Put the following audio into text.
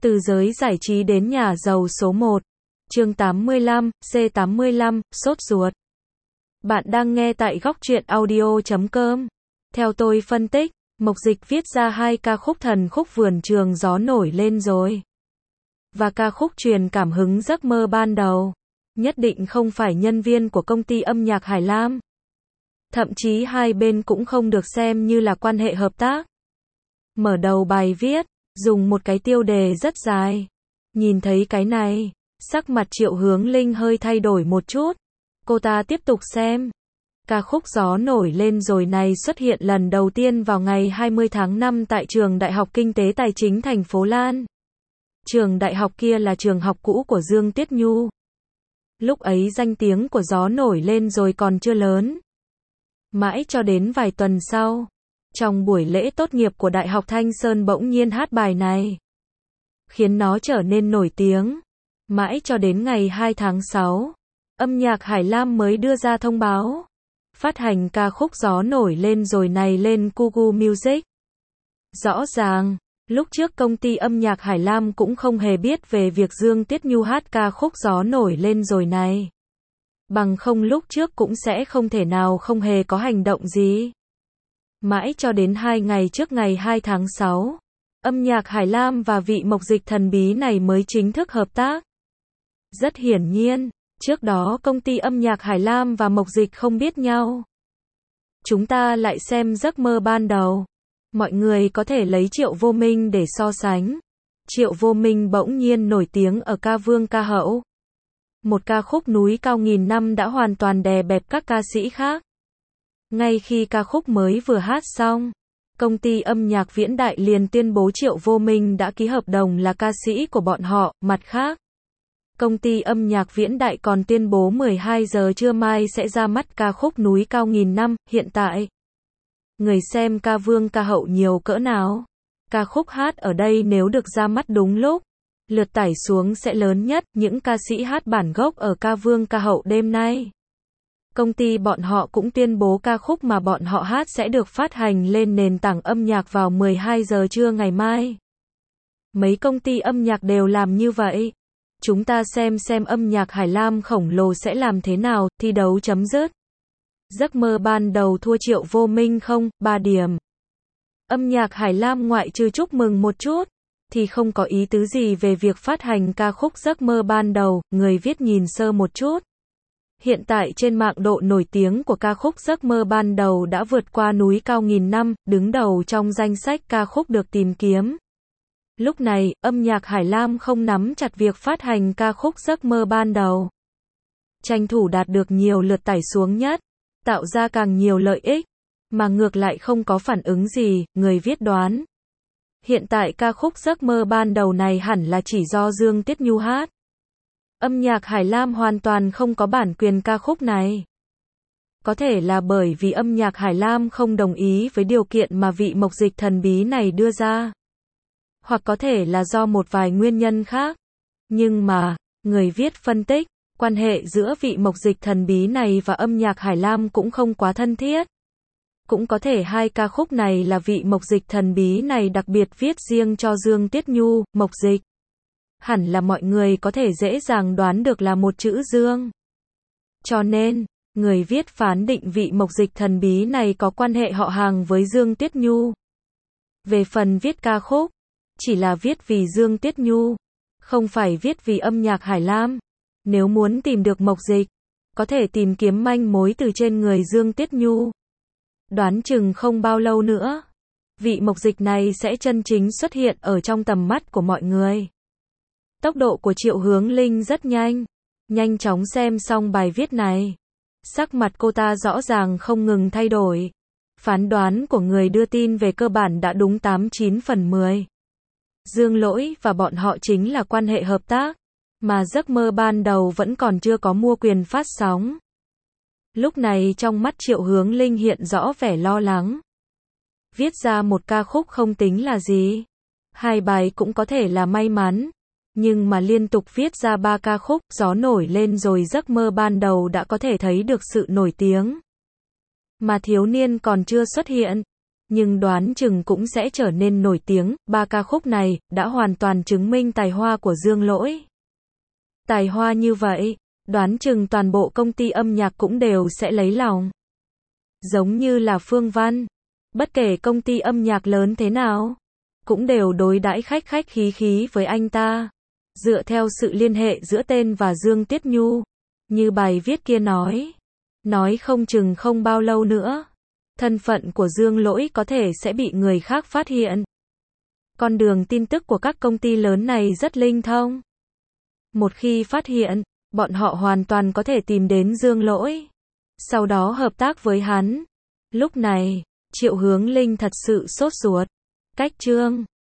Từ giới giải trí đến nhà giàu số 1. Chương 85, C85, sốt ruột. Bạn đang nghe tại góc truyện audio.com. Theo tôi phân tích, Mộc Dịch viết ra 2 ca khúc thần khúc Vườn Trường Gió Nổi Lên Rồi và ca khúc truyền cảm hứng Giấc Mơ Ban Đầu. Nhất định không phải nhân viên của công ty âm nhạc Hải Lam. Thậm chí hai bên cũng không được xem như là quan hệ hợp tác. Mở đầu bài viết, dùng một cái tiêu đề rất dài. Nhìn thấy cái này, sắc mặt Triệu Hướng Linh hơi thay đổi một chút. Cô ta tiếp tục xem. Ca khúc Gió Nổi Lên Rồi này xuất hiện lần đầu tiên vào ngày 20 tháng 5 tại Trường Đại học Kinh tế Tài chính thành phố Lan. Trường đại học kia là trường học cũ của Dương Tuyết Nhu. Lúc ấy danh tiếng của Gió Nổi Lên Rồi còn chưa lớn. Mãi cho đến vài tuần sau, trong buổi lễ tốt nghiệp của Đại học Thanh Sơn bỗng nhiên hát bài này, khiến nó trở nên nổi tiếng. Mãi cho đến ngày 2 tháng 6, âm nhạc Hải Lam mới đưa ra thông báo phát hành ca khúc Gió Nổi Lên Rồi này lên Kugu Music. Rõ ràng, lúc trước công ty âm nhạc Hải Lam cũng không hề biết về việc Dương Tuyết Nhu hát ca khúc Gió Nổi Lên Rồi này. Bằng không lúc trước cũng sẽ không thể nào không hề có hành động gì. Mãi cho đến 2 ngày trước ngày 2 tháng 6, âm nhạc Hải Lam và vị Mộc Dịch thần bí này mới chính thức hợp tác. Rất hiển nhiên, trước đó công ty âm nhạc Hải Lam và Mộc Dịch không biết nhau. Chúng ta lại xem Giấc Mơ Ban Đầu. Mọi người có thể lấy Triệu Vô Minh để so sánh. Triệu Vô Minh bỗng nhiên nổi tiếng ở ca vương ca hậu. Một ca khúc Núi Cao Nghìn Năm đã hoàn toàn đè bẹp các ca sĩ khác. Ngay khi ca khúc mới vừa hát xong, công ty âm nhạc Viễn Đại liền tuyên bố Triệu Vô Minh đã ký hợp đồng là ca sĩ của bọn họ. Mặt khác, công ty âm nhạc Viễn Đại còn tuyên bố 12 giờ trưa mai sẽ ra mắt ca khúc Núi Cao Nghìn Năm. Hiện tại, người xem ca vương ca hậu nhiều cỡ nào? Ca khúc hát ở đây nếu được ra mắt đúng lúc, lượt tải xuống sẽ lớn nhất những ca sĩ hát bản gốc ở ca vương ca hậu đêm nay. Công ty bọn họ cũng tuyên bố ca khúc mà bọn họ hát sẽ được phát hành lên nền tảng âm nhạc vào 12 giờ trưa ngày mai. Mấy công ty âm nhạc đều làm như vậy. Chúng ta xem âm nhạc Hải Lam khổng lồ sẽ làm thế nào. Thi đấu chấm dứt. Giấc Mơ Ban Đầu thua Triệu Vô Minh 3 điểm. Âm nhạc Hải Lam ngoại trừ chúc mừng một chút thì không có ý tứ gì về việc phát hành ca khúc Giấc Mơ Ban Đầu. Người viết nhìn sơ một chút. Hiện tại trên mạng độ nổi tiếng của ca khúc Giấc Mơ Ban Đầu đã vượt qua Núi Cao Nghìn Năm, đứng đầu trong danh sách ca khúc được tìm kiếm. Lúc này, âm nhạc Hải Lam không nắm chặt việc phát hành ca khúc Giấc Mơ Ban Đầu. Tranh thủ đạt được nhiều lượt tải xuống nhất, tạo ra càng nhiều lợi ích, mà ngược lại không có phản ứng gì, người viết đoán. Hiện tại ca khúc Giấc Mơ Ban Đầu này hẳn là chỉ do Dương Tuyết Nhu hát. Âm nhạc Hải Lam hoàn toàn không có bản quyền ca khúc này. Có thể là bởi vì âm nhạc Hải Lam không đồng ý với điều kiện mà vị Mộc Dịch thần bí này đưa ra. Hoặc có thể là do một vài nguyên nhân khác. Nhưng mà, người viết phân tích, quan hệ giữa vị Mộc Dịch thần bí này và âm nhạc Hải Lam cũng không quá thân thiết. Cũng có thể 2 ca khúc này là vị Mộc Dịch thần bí này đặc biệt viết riêng cho Dương Tuyết Nhu. Mộc Dịch. Hẳn là mọi người có thể dễ dàng đoán được là một chữ Dương. Cho nên, người viết phán định vị Mộc Dịch thần bí này có quan hệ họ hàng với Dương Tuyết Nhu. Về phần viết ca khúc, chỉ là viết vì Dương Tuyết Nhu, không phải viết vì âm nhạc Hải Lam. Nếu muốn tìm được Mộc Dịch, có thể tìm kiếm manh mối từ trên người Dương Tuyết Nhu. Đoán chừng không bao lâu nữa, vị Mộc Dịch này sẽ chân chính xuất hiện ở trong tầm mắt của mọi người. Tốc độ của Triệu Hướng Linh rất nhanh. Nhanh chóng xem xong bài viết này, sắc mặt cô ta rõ ràng không ngừng thay đổi. Phán đoán của người đưa tin về cơ bản đã đúng 89 phần 10. Dương Lỗi và bọn họ chính là quan hệ hợp tác, mà Giấc Mơ Ban Đầu vẫn còn chưa có mua quyền phát sóng. Lúc này trong mắt Triệu Hướng Linh hiện rõ vẻ lo lắng. Viết ra một ca khúc không tính là gì. 2 bài cũng có thể là may mắn. Nhưng mà liên tục viết ra 3 ca khúc, Gió Nổi Lên Rồi Giấc Mơ Ban Đầu đã có thể thấy được sự nổi tiếng. Mà thiếu niên còn chưa xuất hiện. nhưng đoán chừng cũng sẽ trở nên nổi tiếng. Ba ca khúc này đã hoàn toàn chứng minh tài hoa của Dương Lỗi. Tài hoa như vậy, đoán chừng toàn bộ công ty âm nhạc cũng đều sẽ lấy lòng. Giống như là Phương Văn, bất kể công ty âm nhạc lớn thế nào, cũng đều đối đãi khách khách khí khí với anh ta. Dựa theo sự liên hệ giữa tên và Dương Tiết Nhu, như bài viết kia nói không chừng không bao lâu nữa, thân phận của Dương Lỗi có thể sẽ bị người khác phát hiện. Con đường tin tức của các công ty lớn này rất linh thông. Một khi phát hiện, bọn họ hoàn toàn có thể tìm đến Dương Lỗi, sau đó hợp tác với hắn. Lúc này, Triệu Hướng Linh thật sự sốt ruột. Cách chương